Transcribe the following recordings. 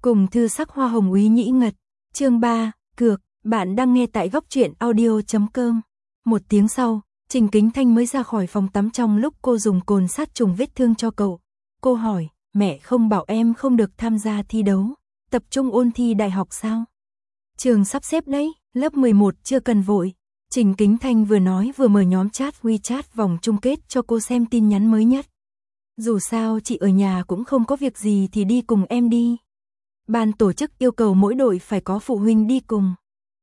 Cùng thư sắc hoa hồng úy nhĩ ngật. Chương 3, cược, bạn đang nghe tại góc truyện audio.com. Một tiếng sau, Trình Kính Thanh mới ra khỏi phòng tắm trong lúc cô dùng cồn sát trùng vết thương cho cậu. Cô hỏi, mẹ không bảo em không được tham gia thi đấu, tập trung ôn thi đại học sao? Trường sắp xếp đấy, lớp 11 chưa cần vội. Trình Kính Thanh vừa nói vừa mở nhóm chat WeChat vòng chung kết cho cô xem tin nhắn mới nhất. Dù sao chị ở nhà cũng không có việc gì thì đi cùng em đi. Ban tổ chức yêu cầu mỗi đội phải có phụ huynh đi cùng.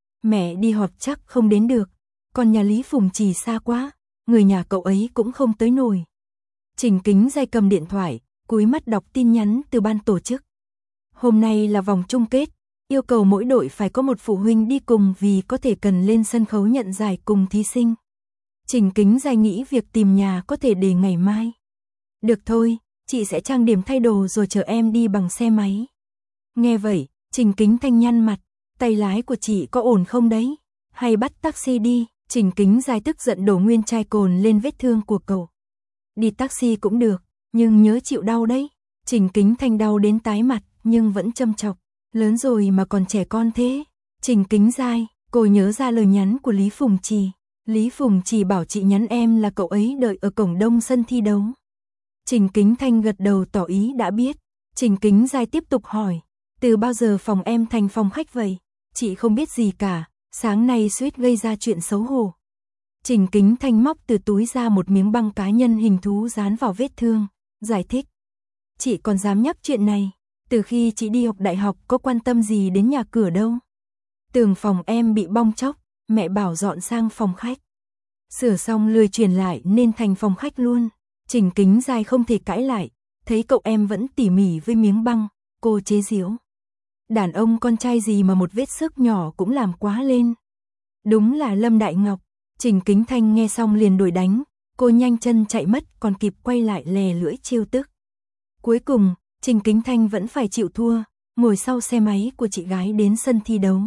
Mẹ đi họp chắc không đến được, còn nhà Lý Phùng Trì xa quá, người nhà cậu ấy cũng không tới nổi. Trình Kính Dai cầm điện thoại, cúi mắt đọc tin nhắn từ ban tổ chức. Hôm nay là vòng chung kết, yêu cầu mỗi đội phải có một phụ huynh đi cùng vì có thể cần lên sân khấu nhận giải cùng thí sinh. Trình Kính Dai nghĩ việc tìm nhà có thể để ngày mai. Được thôi, chị sẽ trang điểm thay đồ rồi chờ em đi bằng xe máy. Nghe vậy, Trình Kính Thanh nhăn mặt, tay lái của chị có ổn không đấy? Hay bắt taxi đi? Trình Kính Dai tức giận đổ nguyên chai cồn lên vết thương của cậu. Đi taxi cũng được, nhưng nhớ chịu đau đấy. Trình Kính Thanh đau đến tái mặt, nhưng vẫn châm chọc. Lớn rồi mà còn trẻ con thế. Trình Kính Dai, cô nhớ ra lời nhắn của Lý Phùng Trì. Lý Phùng Trì bảo chị nhắn em là cậu ấy đợi ở cổng đông sân thi đấu. Trình Kính Thanh gật đầu tỏ ý đã biết. Trình Kính Dai tiếp tục hỏi, từ bao giờ phòng em thành phòng khách vậy? Chị không biết gì cả, sáng nay suýt gây ra chuyện xấu hổ. Trình Kính Thanh móc từ túi ra một miếng băng cá nhân hình thú dán vào vết thương, giải thích. Chị còn dám nhắc chuyện này, từ khi chị đi học đại học có quan tâm gì đến nhà cửa đâu. Tường phòng em bị bong tróc, mẹ bảo dọn sang phòng khách. Sửa xong lười chuyển lại nên thành phòng khách luôn. Trình Kính Dai không thể cãi lại, thấy cậu em vẫn tỉ mỉ với miếng băng, cô chế giễu. Đàn ông con trai gì mà một vết xước nhỏ cũng làm quá lên. Đúng là Lâm Đại Ngọc. Trình Kính Thanh nghe xong liền đuổi đánh, cô nhanh chân chạy mất còn kịp quay lại lè lưỡi trêu tức. Cuối cùng, Trình Kính Thanh vẫn phải chịu thua, ngồi sau xe máy của chị gái đến sân thi đấu.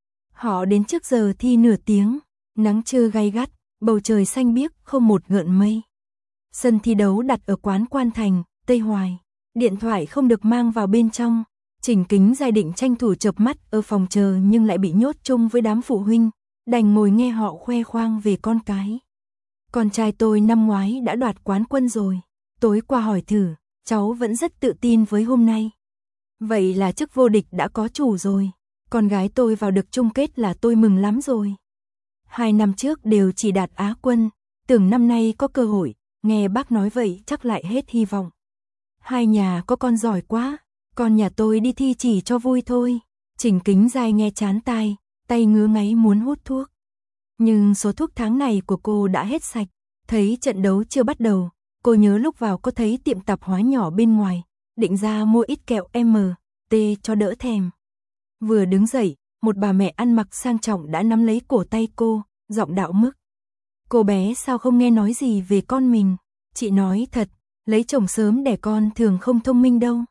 Họ đến trước giờ thi nửa tiếng, nắng trưa gay gắt, bầu trời xanh biếc không một gợn mây. Sân thi đấu đặt ở quán Quan Thành, Tây Hoài. Điện thoại không được mang vào bên trong. Trình Kính Dai định tranh thủ chợp mắt ở phòng chờ nhưng lại bị nhốt chung với đám phụ huynh, đành ngồi nghe họ khoe khoang về con cái. Con trai tôi năm ngoái đã đoạt quán quân rồi, tối qua hỏi thử, cháu vẫn rất tự tin với hôm nay. Vậy là chức vô địch đã có chủ rồi, con gái tôi vào được chung kết là tôi mừng lắm rồi. 2 năm trước đều chỉ đạt Á quân, tưởng năm nay có cơ hội, nghe bác nói vậy chắc lại hết hy vọng. Hai nhà có con giỏi quá, con nhà tôi đi thi chỉ cho vui thôi. Trình Kính Dai nghe chán tai, tay ngứa ngáy muốn hút thuốc. Nhưng số thuốc tháng này của cô đã hết sạch, thấy trận đấu chưa bắt đầu, cô nhớ lúc vào có thấy tiệm tạp hóa nhỏ bên ngoài, định ra mua ít kẹo M.T cho đỡ thèm. Vừa đứng dậy, một bà mẹ ăn mặc sang trọng đã nắm lấy cổ tay cô, giọng đạo mức. Cô bé sao không nghe nói gì về con mình? Chị nói thật, lấy chồng sớm đẻ con thường không thông minh đâu.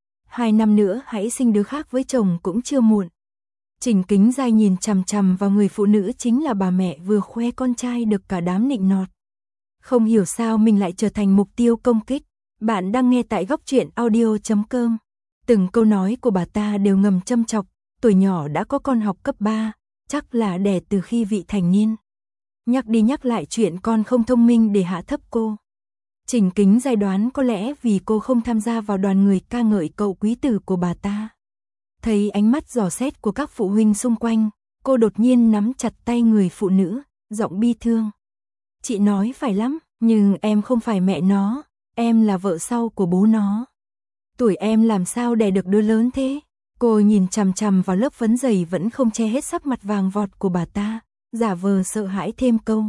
2 năm nữa hãy sinh đứa khác với chồng cũng chưa muộn. Trình Kính Dai nhìn chằm chằm vào người phụ nữ chính là bà mẹ vừa khoe con trai được cả đám nịnh nọt. Không hiểu sao mình lại trở thành mục tiêu công kích. Bạn đang nghe tại góc truyện audio.com. Từng câu nói của bà ta đều ngầm châm chọc, tuổi nhỏ đã có con học cấp 3, chắc là đẻ từ khi vị thành niên. Nhắc đi nhắc lại chuyện con không thông minh để hạ thấp cô. Trình Kính Dai đoán có lẽ vì cô không tham gia vào đoàn người ca ngợi cậu quý tử của bà ta. Thấy ánh mắt dò xét của các phụ huynh xung quanh, cô đột nhiên nắm chặt tay người phụ nữ, giọng bi thương. Chị nói phải lắm, nhưng em không phải mẹ nó, em là vợ sau của bố nó. Tuổi em làm sao đẻ được đứa lớn thế? Cô nhìn chằm chằm vào lớp phấn dày vẫn không che hết sắc mặt vàng vọt của bà ta, giả vờ sợ hãi thêm câu.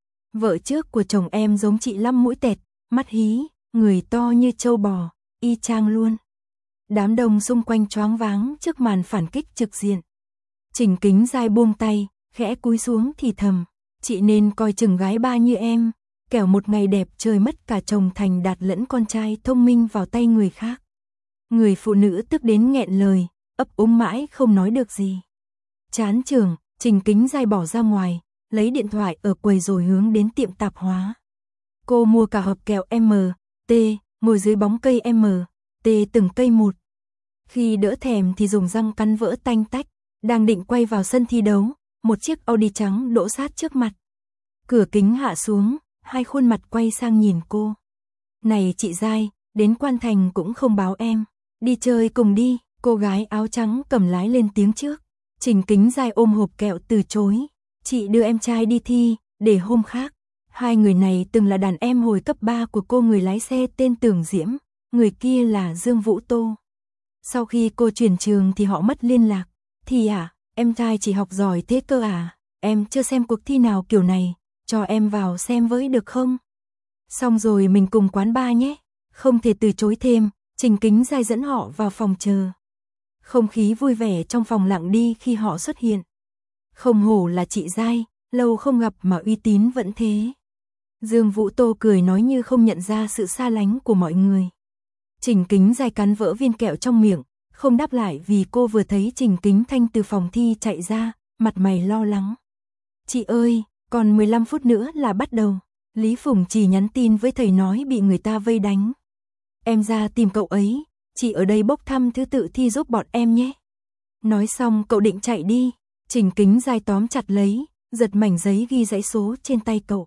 Vợ trước của chồng em giống chị Lâm mũi tẹt, mắt hí, người to như trâu bò, y chang luôn. Đám đông xung quanh choáng váng trước màn phản kích trực diện. Trình Kính Dai buông tay, khẽ cúi xuống thì thầm, chị nên coi chừng gái ba như em, kẻo một ngày đẹp trời mất cả chồng thành đạt lẫn con trai thông minh vào tay người khác. Người phụ nữ tức đến nghẹn lời, ấp úng mãi không nói được gì. Chán chường, Trình Kính Dai bỏ ra ngoài, lấy điện thoại ở quầy rồi hướng đến tiệm tạp hóa. Cô mua cả hộp kẹo M.T, ngồi dưới bóng cây M.T từng cây một. Khi đỡ thèm thì dùng răng cắn vỡ tanh tách, đang định quay vào sân thi đấu, một chiếc Audi trắng đỗ sát trước mặt. Cửa kính hạ xuống, hai khuôn mặt quay sang nhìn cô. Này chị Giai, đến Quan Thành cũng không báo em, đi chơi cùng đi, cô gái áo trắng cầm lái lên tiếng trước. Trình Kính Giai ôm hộp kẹo từ chối, chị đưa em trai đi thi, để hôm khác. Hai người này từng là đàn em hồi cấp 3 của cô, người lái xe tên Tưởng Diễm, người kia là Dương Vũ Tô. Sau khi cô chuyển trường thì họ mất liên lạc. Thì em trai chỉ học giỏi thế cơ à, em chưa xem cuộc thi nào kiểu này, cho em vào xem với được không? Xong rồi mình cùng quán bar nhé. Không thể từ chối thêm, Trình Kính Giai dẫn họ vào phòng chờ. Không khí vui vẻ trong phòng lặng đi khi họ xuất hiện. Không hổ là chị Giai, lâu không gặp mà uy tín vẫn thế. Dương Vũ Tô cười nói như không nhận ra sự xa lánh của mọi người. Trình Kính Giai cắn vỡ viên kẹo trong miệng, không đáp lại vì cô vừa thấy Trình Kính Thanh từ phòng thi chạy ra, mặt mày lo lắng. Chị ơi, còn 15 phút nữa là bắt đầu. Lý Phùng chỉ nhắn tin với thầy nói bị người ta vây đánh. Em ra tìm cậu ấy, chị ở đây bốc thăm thứ tự thi giúp bọn em nhé. Nói xong cậu định chạy đi, Trình Kính Giai tóm chặt lấy, giật mảnh giấy ghi dãy số trên tay cậu.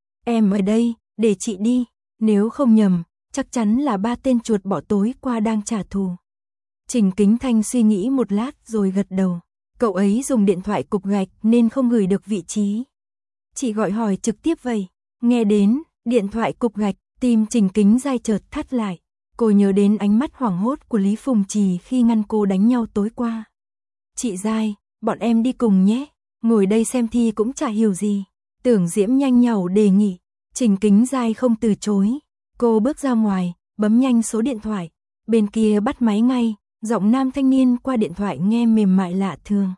Em ở đây, để chị đi, nếu không nhầm, chắc chắn là 3 tên chuột bỏ tối qua đang trả thù. Trình Kính Thanh suy nghĩ một lát rồi gật đầu. Cậu ấy dùng điện thoại cục gạch nên không gửi được vị trí. Chị gọi hỏi trực tiếp vậy. Nghe đến, điện thoại cục gạch, tim Trình Kính Giai chợt thắt lại. Cô nhớ đến ánh mắt hoảng hốt của Lý Phùng Trì khi ngăn cô đánh nhau tối qua. Chị Giai, bọn em đi cùng nhé. Ngồi đây xem thi cũng chả hiểu gì. Tưởng Diễm nhanh nhảu đề nghị. Trình Kính Giai không từ chối. Cô bước ra ngoài, bấm nhanh số điện thoại. Bên kia bắt máy ngay, giọng nam thanh niên qua điện thoại nghe mềm mại lạ thường.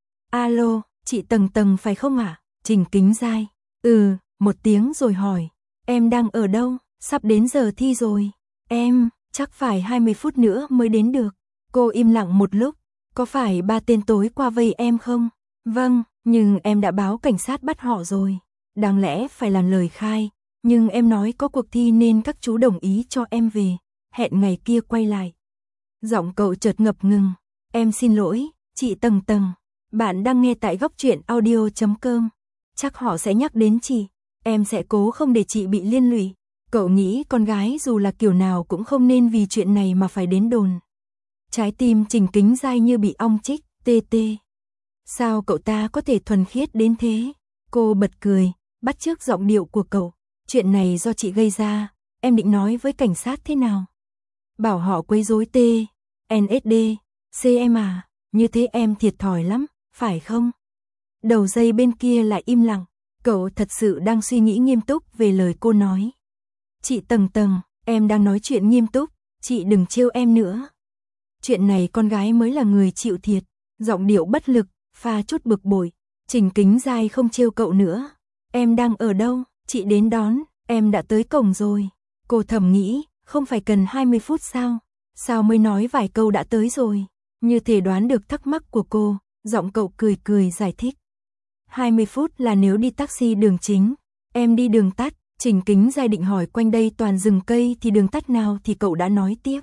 Alo, chị Tầng Tầng phải không ạ? Trình Kính Giai. Một tiếng rồi hỏi. Em đang ở đâu? Sắp đến giờ thi rồi. Em, chắc phải 20 phút nữa mới đến được. Cô im lặng một lúc. Có phải 3 tên tối qua vây em không? Vâng, nhưng em đã báo cảnh sát bắt họ rồi. Đáng lẽ phải làm lời khai. Nhưng em nói có cuộc thi nên các chú đồng ý cho em về. Hẹn ngày kia quay lại. Giọng cậu chợt ngập ngừng. Em xin lỗi, chị Tầng Tầng. Bạn đang nghe tại góc truyện audio.com. Chắc họ sẽ nhắc đến chị. Em sẽ cố không để chị bị liên lụy. Cậu nghĩ con gái dù là kiểu nào cũng không nên vì chuyện này mà phải đến đồn. Trái tim Trình Kính Giai như bị ong chích, tê tê. Sao cậu ta có thể thuần khiết đến thế? Cô bật cười, bắt chước giọng điệu của cậu. Chuyện này do chị gây ra, em định nói với cảnh sát thế nào? Bảo họ quấy rối TNSD, CM à, như thế em thiệt thòi lắm, phải không? Đầu dây bên kia lại im lặng, cậu thật sự đang suy nghĩ nghiêm túc về lời cô nói. Chị Tầng Tầng, em đang nói chuyện nghiêm túc, chị đừng trêu em nữa. Chuyện này con gái mới là người chịu thiệt, giọng điệu bất lực, pha chút bực bội. Trình Kính Giai không trêu cậu nữa. Em đang ở đâu? Chị đến đón, em đã tới cổng rồi. Cô thầm nghĩ, không phải cần 20 phút sao? Sao mới nói vài câu đã tới rồi? Như thể đoán được thắc mắc của cô, giọng cậu cười cười giải thích. 20 phút là nếu đi taxi đường chính, em đi đường tắt. Trình Kính Giai định hỏi quanh đây toàn rừng cây thì đường tắt nào thì cậu đã nói tiếp.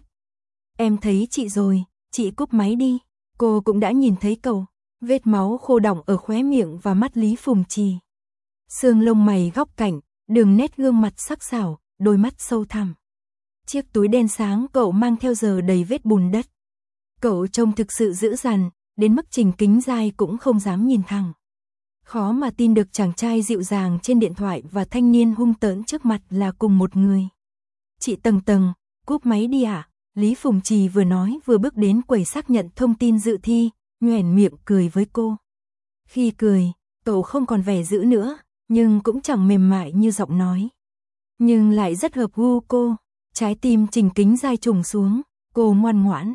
Em thấy chị rồi, chị cúp máy đi. Cô cũng đã nhìn thấy cậu, vết máu khô đọng ở khóe miệng và mắt Lý Phùng Trì. Xương lông mày góc cạnh, đường nét gương mặt sắc sảo, đôi mắt sâu thẳm. Chiếc túi đen sáng cậu mang theo giờ đầy vết bùn đất. Cậu trông thực sự dữ dằn, đến mức Trình Kính Giai cũng không dám nhìn thẳng. Khó mà tin được chàng trai dịu dàng trên điện thoại và thanh niên hung tợn trước mặt là cùng một người. Chị Tầng Tầng, cúp máy đi ạ. Lý Phùng Trì vừa nói vừa bước đến quầy xác nhận thông tin dự thi, nhoẻn miệng cười với cô. Khi cười, cậu không còn vẻ dữ nữa, nhưng cũng chẳng mềm mại như giọng nói. Nhưng lại rất hợp gu cô. Trái tim Trình Kính Giai trùng xuống, cô ngoan ngoãn.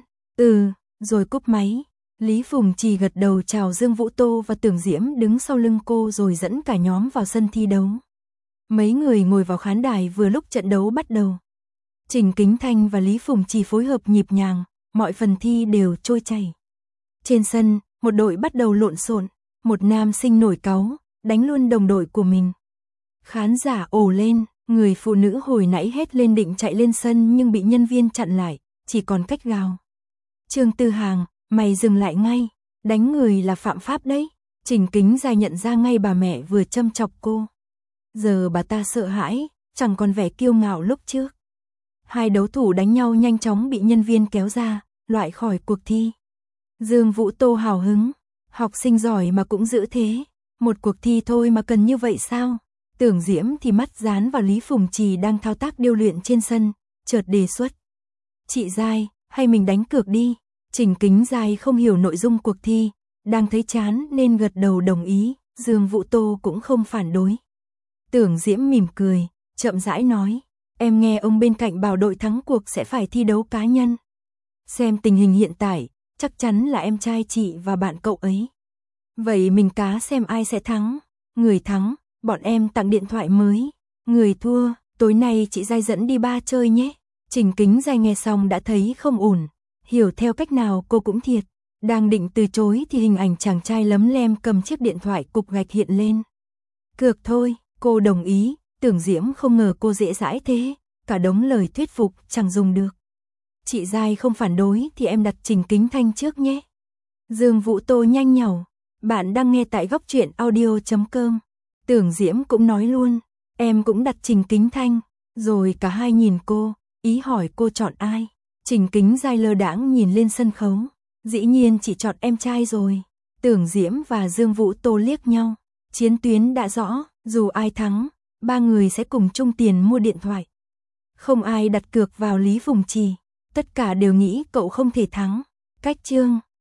Rồi cúp máy. Lý Phùng Trì gật đầu chào Dương Vũ Tô và Tưởng Diễm đứng sau lưng cô rồi dẫn cả nhóm vào sân thi đấu. Mấy người ngồi vào khán đài vừa lúc trận đấu bắt đầu. Trình Kính Thanh và Lý Phùng Trì phối hợp nhịp nhàng, mọi phần thi đều trôi chảy. Trên sân, một đội bắt đầu lộn xộn, một nam sinh nổi cáu, đánh luôn đồng đội của mình. Khán giả ồ lên, người phụ nữ hồi nãy hét lên định chạy lên sân nhưng bị nhân viên chặn lại, chỉ còn cách gào. Trương Tư Hàng, mày dừng lại ngay, đánh người là phạm pháp đấy. Trình Kính Giai nhận ra ngay bà mẹ vừa châm chọc cô. Giờ bà ta sợ hãi, chẳng còn vẻ kiêu ngạo lúc trước. Hai đấu thủ đánh nhau nhanh chóng bị nhân viên kéo ra, loại khỏi cuộc thi. Dương Vũ Tô hào hứng, học sinh giỏi mà cũng giữ thế, một cuộc thi thôi mà cần như vậy sao? Tưởng Diễm thì mắt dán vào Lý Phùng Trì đang thao tác điêu luyện trên sân, chợt đề xuất. Chị Giai, hay mình đánh cược đi? Trình Kính Giai không hiểu nội dung cuộc thi, đang thấy chán nên gật đầu đồng ý, Dương Vũ Tô cũng không phản đối. Tưởng Diễm mỉm cười, chậm rãi nói, em nghe ông bên cạnh bảo đội thắng cuộc sẽ phải thi đấu cá nhân. Xem tình hình hiện tại, chắc chắn là em trai chị và bạn cậu ấy. Vậy mình cá xem ai sẽ thắng. Người thắng, bọn em tặng điện thoại mới. Người thua, tối nay chị Giai dẫn đi bar chơi nhé. Trình Kính Giai nghe xong đã thấy không ổn. Hiểu theo cách nào cô cũng thiệt. Đang định từ chối thì hình ảnh chàng trai lấm lem cầm chiếc điện thoại cục gạch hiện lên. Cược thôi, cô đồng ý. Tưởng Diễm không ngờ cô dễ dãi thế. Cả đống lời thuyết phục chẳng dùng được. Chị Giai không phản đối thì em đặt Trình Kính Thanh trước nhé. Dương Vũ Tô nhanh nhảu. Bạn đang nghe tại góc truyện audio.com. Tưởng Diễm cũng nói luôn. Em cũng đặt Trình Kính Thanh. Rồi cả hai nhìn cô, ý hỏi cô chọn ai. Trình Kính Giai lơ đãng nhìn lên sân khấu. Dĩ nhiên chỉ chọn em trai rồi. Tưởng Diễm và Dương Vũ Tô liếc nhau. Chiến tuyến đã rõ, dù ai thắng, ba người sẽ cùng chung tiền mua điện thoại. Không ai đặt cược vào Lý Phùng Trì. Tất cả đều nghĩ cậu không thể thắng. Cách chương